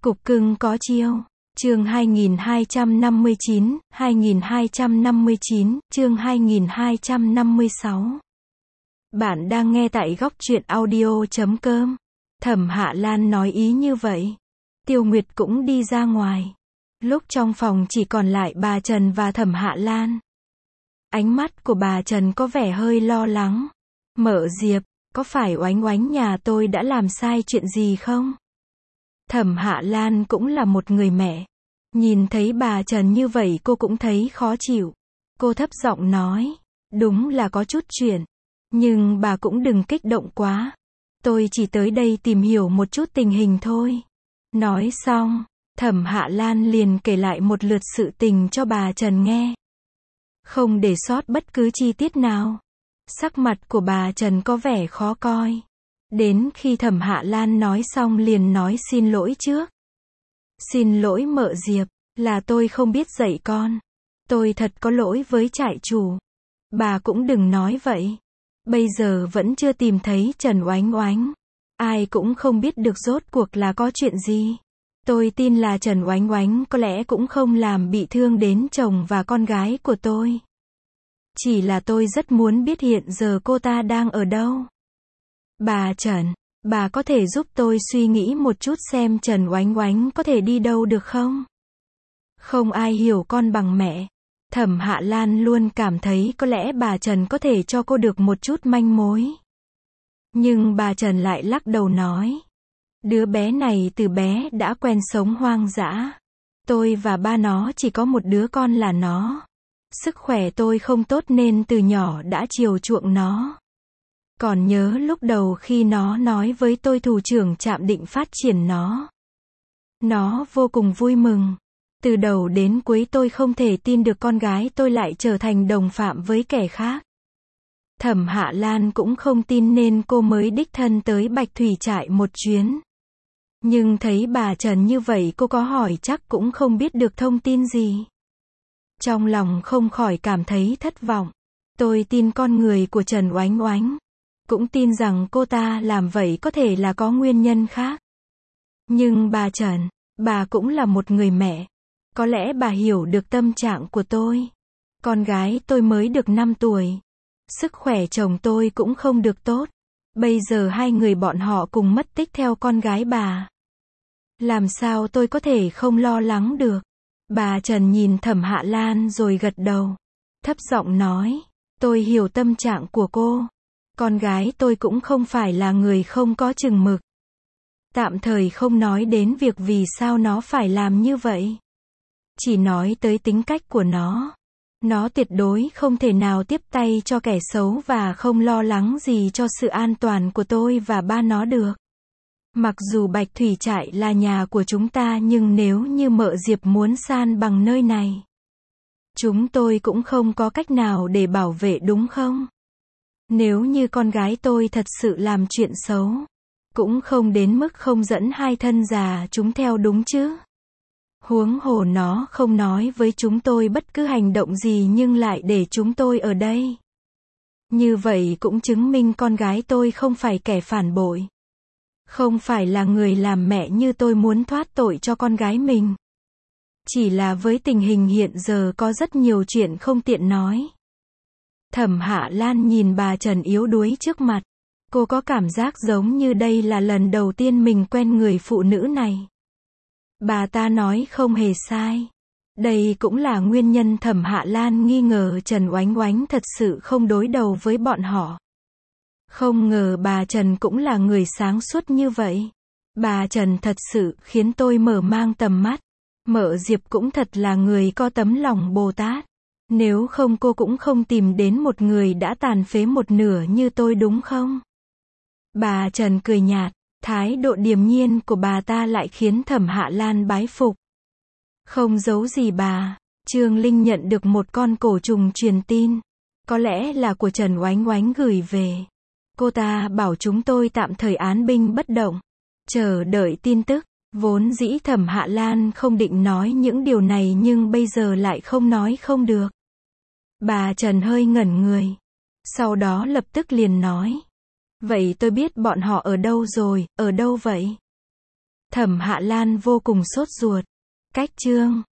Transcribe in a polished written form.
Cục cưng có chiêu. Chương 2259, 2259, chương 2256. Bạn đang nghe tại góc truyện audio.com. Thẩm Hạ Lan nói ý như vậy. Tiêu Nguyệt cũng đi ra ngoài. Lúc trong phòng chỉ còn lại bà Trần và Thẩm Hạ Lan. Ánh mắt của bà Trần có vẻ hơi lo lắng. Mợ Diệp, có phải Oánh Oánh nhà tôi đã làm sai chuyện gì không? Thẩm Hạ Lan cũng là một người mẹ. Nhìn thấy bà Trần như vậy cô cũng thấy khó chịu. Cô thấp giọng nói, đúng là có chút chuyện. Nhưng bà cũng đừng kích động quá. Tôi chỉ tới đây tìm hiểu một chút tình hình thôi. Nói xong, Thẩm Hạ Lan liền kể lại một lượt sự tình cho bà Trần nghe. Không để sót bất cứ chi tiết nào. Sắc mặt của bà Trần có vẻ khó coi. Đến khi Thẩm Hạ Lan nói xong liền nói xin lỗi trước. Xin lỗi mợ Diệp, là tôi không biết dạy con. Tôi thật có lỗi với trại chủ. Bà cũng đừng nói vậy. Bây giờ vẫn chưa tìm thấy Trần Oánh Oánh. Ai cũng không biết được rốt cuộc là có chuyện gì. Tôi tin là Trần Oánh Oánh có lẽ cũng không làm bị thương đến chồng và con gái của tôi. Chỉ là tôi rất muốn biết hiện giờ cô ta đang ở đâu. Bà Trần, bà có thể giúp tôi suy nghĩ một chút xem Trần Oánh Oánh có thể đi đâu được không? Không ai hiểu con bằng mẹ. Thẩm Hạ Lan luôn cảm thấy có lẽ bà Trần có thể cho cô được một chút manh mối. Nhưng bà Trần lại lắc đầu nói. Đứa bé này từ bé đã quen sống hoang dã. Tôi và ba nó chỉ có một đứa con là nó. Sức khỏe tôi không tốt nên từ nhỏ đã chiều chuộng nó. Còn nhớ lúc đầu khi nó nói với tôi thủ trưởng trạm định phát triển nó. Nó vô cùng vui mừng. Từ đầu đến cuối tôi không thể tin được con gái tôi lại trở thành đồng phạm với kẻ khác. Thẩm Hạ Lan cũng không tin nên cô mới đích thân tới Bạch Thủy trại một chuyến. Nhưng thấy bà Trần như vậy cô có hỏi chắc cũng không biết được thông tin gì. Trong lòng không khỏi cảm thấy thất vọng. Tôi tin con người của Trần Oánh Oánh. Cũng tin rằng cô ta làm vậy có thể là có nguyên nhân khác. Nhưng bà Trần, bà cũng là một người mẹ. Có lẽ bà hiểu được tâm trạng của tôi. Con gái tôi mới được 5 tuổi. Sức khỏe chồng tôi cũng không được tốt. Bây giờ hai người bọn họ cùng mất tích theo con gái bà. Làm sao tôi có thể không lo lắng được? Bà Trần nhìn Thẩm Hạ Lan rồi gật đầu. Thấp giọng nói, tôi hiểu tâm trạng của cô. Con gái tôi cũng không phải là người không có chừng mực. Tạm thời không nói đến việc vì sao nó phải làm như vậy. Chỉ nói tới tính cách của nó. Nó tuyệt đối không thể nào tiếp tay cho kẻ xấu và không lo lắng gì cho sự an toàn của tôi và ba nó được. Mặc dù Bạch Thủy trại là nhà của chúng ta nhưng nếu như mợ Diệp muốn san bằng nơi này, chúng tôi cũng không có cách nào để bảo vệ đúng không? Nếu như con gái tôi thật sự làm chuyện xấu, cũng không đến mức không dẫn hai thân già chúng theo đúng chứ. Huống hồ nó không nói với chúng tôi bất cứ hành động gì nhưng lại để chúng tôi ở đây. Như vậy cũng chứng minh con gái tôi không phải kẻ phản bội. Không phải là người làm mẹ như tôi muốn thoát tội cho con gái mình. Chỉ là với tình hình hiện giờ có rất nhiều chuyện không tiện nói. Thẩm Hạ Lan nhìn bà Trần yếu đuối trước mặt. Cô có cảm giác giống như đây là lần đầu tiên mình quen người phụ nữ này. Bà ta nói không hề sai. Đây cũng là nguyên nhân Thẩm Hạ Lan nghi ngờ Trần Oánh Oánh thật sự không đối đầu với bọn họ. Không ngờ bà Trần cũng là người sáng suốt như vậy. Bà Trần thật sự khiến tôi mở mang tầm mắt. Mợ Diệp cũng thật là người có tấm lòng Bồ Tát. Nếu không cô cũng không tìm đến một người đã tàn phế một nửa như tôi đúng không? Bà Trần cười nhạt, thái độ điềm nhiên của bà ta lại khiến Thẩm Hạ Lan bái phục. Không giấu gì bà, Trương Linh nhận được một con cổ trùng truyền tin. Có lẽ là của Trần Oánh Oánh gửi về. Cô ta bảo chúng tôi tạm thời án binh bất động, chờ đợi tin tức. Vốn dĩ Thẩm Hạ Lan không định nói những điều này nhưng bây giờ lại không nói không được. Bà Trần hơi ngẩn người. Sau đó lập tức liền nói. Vậy tôi biết bọn họ ở đâu rồi, ở đâu vậy? Thẩm Hạ Lan vô cùng sốt ruột. Cách chương